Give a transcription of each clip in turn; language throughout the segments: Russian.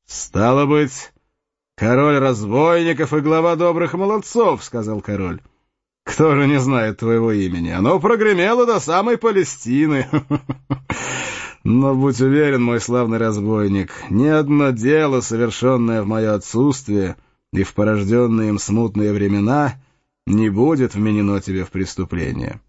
Стало быть, король разбойников и глава добрых молодцов, — сказал король. Кто же не знает твоего имени? Оно прогремело до самой Палестины. Но будь уверен, мой славный разбойник, ни одно дело, совершенное в мое отсутствие и в порожденные им смутные времена, не будет вменено тебе в преступление.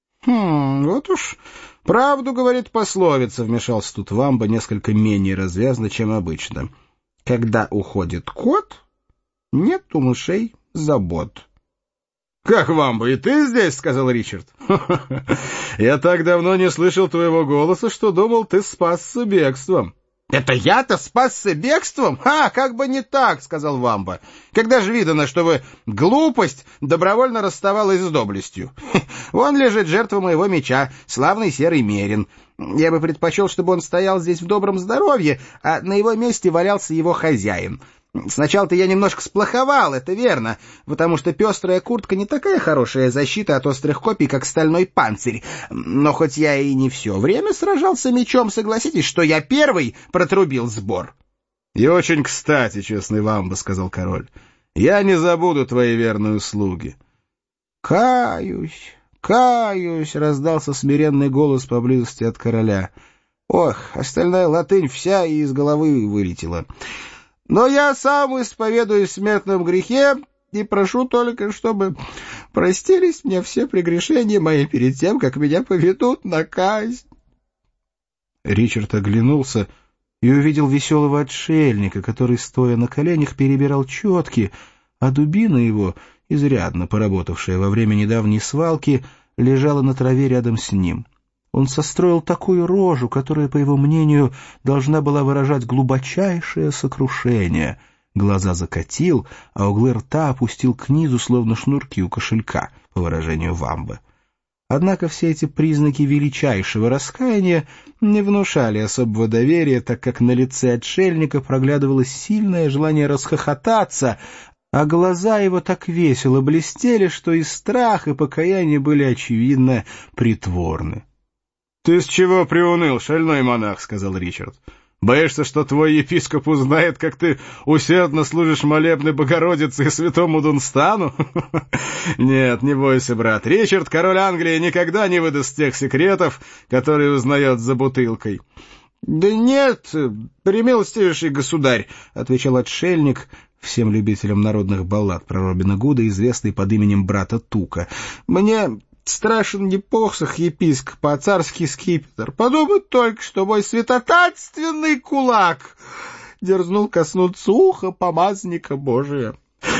Вот уж правду говорит пословица, — вмешался тут Вамба несколько менее развязно, чем обычно. Когда уходит кот, нет у мышей забот. — Как, Вамба, и ты здесь? — сказал Ричард. — Я так давно не слышал твоего голоса, что думал, ты спасся бегством. — Это я-то спасся бегством? Как бы не так, — сказал Вамба. — Когда же видано, что вы глупость добровольно расставалась с доблестью? Вон лежит жертва моего меча, славный серый мерин. Я бы предпочел, чтобы он стоял здесь в добром здоровье, а на его месте валялся его хозяин. Сначала-то я немножко сплоховал, это верно, потому что пестрая куртка не такая хорошая защита от острых копий, как стальной панцирь. Но хоть я и не все время сражался мечом, согласитесь, что я первый протрубил сбор. — И очень кстати, честный Вамба, — сказал король, — я не забуду твои верные услуги. — Каюсь, — раздался смиренный голос поблизости от короля. Ох, остальная латынь вся и из головы вылетела. Но я сам исповедуюсь в смертном грехе и прошу только, чтобы простились мне все прегрешения мои перед тем, как меня поведут на казнь. Ричард оглянулся и увидел веселого отшельника, который, стоя на коленях, перебирал четки, а дубина его, изрядно поработавшая во время недавней свалки, лежала на траве рядом с ним. Он состроил такую рожу, которая, по его мнению, должна была выражать глубочайшее сокрушение. Глаза закатил, а углы рта опустил к низу, словно шнурки у кошелька, по выражению Вамбы. Однако все эти признаки величайшего раскаяния не внушали особого доверия, так как на лице отшельника проглядывалось сильное желание расхохотаться, а глаза его так весело блестели, что и страх, и покаяние были, очевидно, притворны. — Ты с чего приуныл, шальной монах? — сказал Ричард. — Боишься, что твой епископ узнает, как ты усердно служишь молебной Богородице и святому Дунстану? Нет, не бойся, брат. Ричард, король Англии, никогда не выдаст тех секретов, которые узнает за бутылкой. — Да нет, премилостивейший государь, — отвечал отшельник, всем любителям народных баллад про Робина Гуда, известный под именем брата Тука. — Мне страшен не посох епископа, а царский скипетр. Подумать только, что мой святотатственный кулак дерзнул коснуться уха помазника Божия.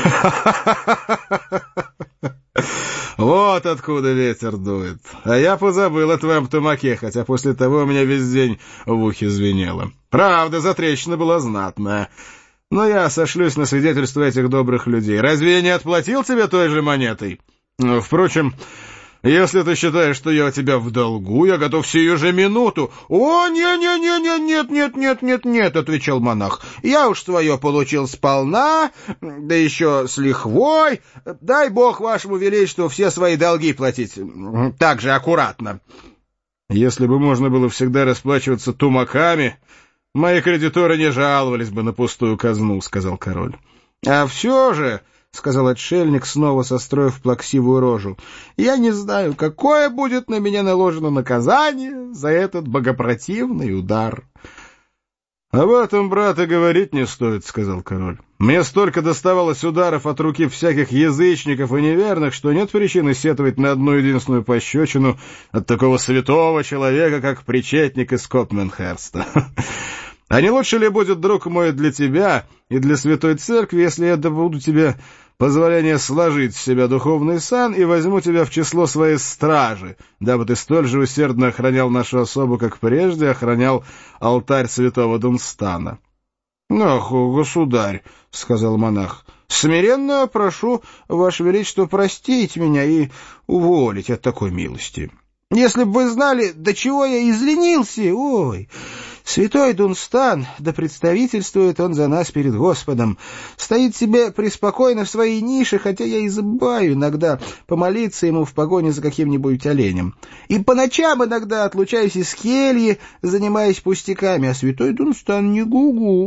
Вот откуда ветер дует. А я позабыл о твоем тумаке, хотя после того у меня весь день в ухе звенело. Правда, затрещина была знатная. Но я сошлюсь на свидетельство этих добрых людей. Разве я не отплатил тебе той же монетой? Впрочем, если ты считаешь, что я у тебя в долгу, я готов сию же минуту. — О, нет, — отвечал монах. — Я уж свое получил сполна, да еще с лихвой. Дай бог вашему величеству все свои долги платить так же аккуратно. — Если бы можно было всегда расплачиваться тумаками, мои кредиторы не жаловались бы на пустую казну, — сказал король. — А все же, — сказал отшельник, снова состроив плаксивую рожу, — я не знаю, какое будет на меня наложено наказание за этот богопротивный удар. — Об этом, брат, и говорить не стоит, — сказал король. — Мне столько доставалось ударов от руки всяких язычников и неверных, что нет причины сетовать на одну единственную пощечину от такого святого человека, как причетник из Копменхерста. А не лучше ли будет, друг мой, для тебя и для Святой Церкви, если я добуду тебе позволение сложить с себя духовный сан и возьму тебя в число своей стражи, дабы ты столь же усердно охранял нашу особу, как прежде охранял алтарь святого Дунстана? — Ах, государь, — сказал монах, — смиренно прошу ваше величество простить меня и уволить от такой милости. Если бы вы знали, до чего я изленился, ой... Святой Дунстан, да представительствует он за нас перед Господом, стоит себе преспокойно в своей нише, хотя я и забываю иногда помолиться ему в погоне за каким-нибудь оленем. И по ночам иногда отлучаюсь из кельи, занимаясь пустяками, а святой Дунстан не гугу.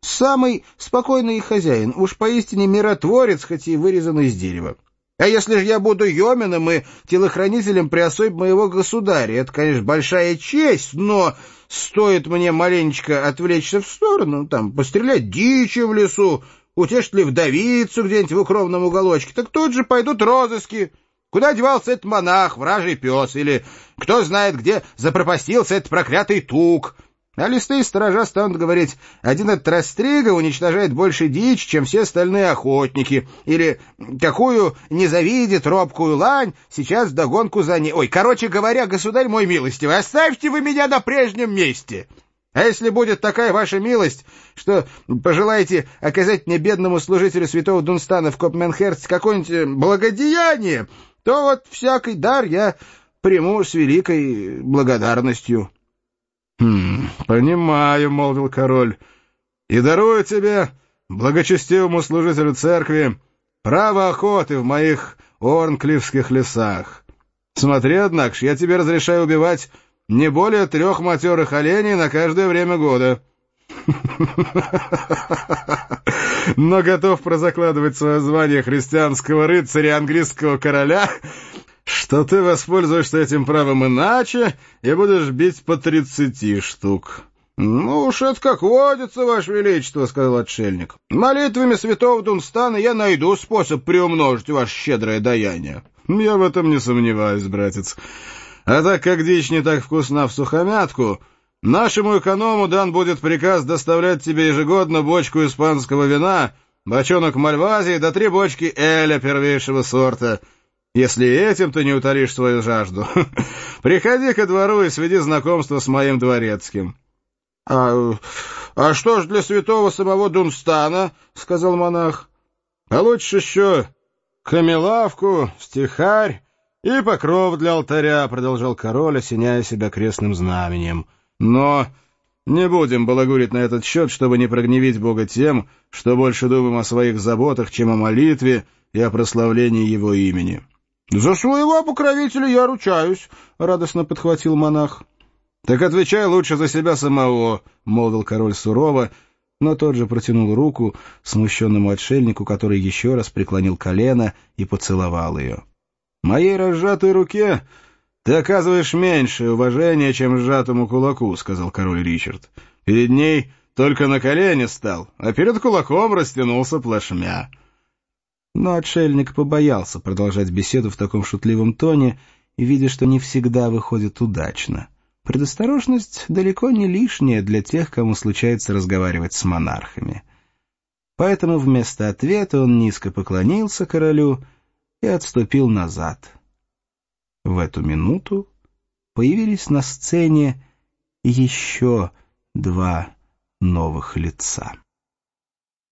Самый спокойный хозяин, уж поистине миротворец, хоть и вырезанный из дерева. А если же я буду йоменом и телохранителем при особе моего государя, это, конечно, большая честь, но стоит мне маленечко отвлечься в сторону, там, пострелять дичи в лесу, утешить ли вдовицу где-нибудь в укромном уголочке, так тут же пойдут розыски. Куда девался этот монах, вражий пес, или кто знает, где запропастился этот проклятый тук. А лесные сторожа станут говорить, один этот растрига уничтожает больше дичь, чем все остальные охотники, или какую не завидит робкую лань, сейчас вдогонку за ней. Ой, короче говоря, государь мой милостивый, оставьте вы меня на прежнем месте. А если будет такая ваша милость, что пожелаете оказать мне, бедному служителю святого Дунстана в Копменхерсте, какое-нибудь благодеяние, то вот всякий дар я приму с великой благодарностью». Понимаю, — молвил король, — и дарую тебе, благочестивому служителю церкви, право охоты в моих Орнклифских лесах. Смотри, однако ж, я тебе разрешаю убивать не более 3 матерых оленей на каждое время года. Но готов прозакладывать свое звание христианского рыцаря и английского короля, что ты воспользуешься этим правом иначе и будешь бить по 30 штук. — Ну уж это как водится, Ваше Величество, — сказал отшельник. — Молитвами святого Дунстана я найду способ приумножить ваше щедрое даяние. — Я в этом не сомневаюсь, братец. А так как дичь не так вкусна в сухомятку, нашему эконому дан будет приказ доставлять тебе ежегодно бочку испанского вина, бочонок мальвазии да 3 бочки эля первейшего сорта. Если этим ты не утолишь свою жажду, приходи ко двору и сведи знакомство с моим дворецким. — А что ж для святого самого Дунстана? — сказал монах. — Получишь еще камелавку, стихарь и покров для алтаря, — продолжал король, осеняя себя крестным знаменем. — Но не будем балагурить на этот счет, чтобы не прогневить Бога тем, что больше думаем о своих заботах, чем о молитве и о прославлении его имени. — За своего покровителя я ручаюсь, — радостно подхватил монах. — Так отвечай лучше за себя самого, — молвил король сурово, но тот же протянул руку смущенному отшельнику, который еще раз преклонил колено и поцеловал ее. — Моей разжатой руке ты оказываешь меньшее уважение, чем сжатому кулаку, — сказал король Ричард. — Перед ней только на колени стал, а перед кулаком растянулся плашмя. Но отшельник побоялся продолжать беседу в таком шутливом тоне, видя, что не всегда выходит удачно. Предосторожность далеко не лишняя для тех, кому случается разговаривать с монархами. Поэтому вместо ответа он низко поклонился королю и отступил назад. В эту минуту появились на сцене еще 2 новых лица.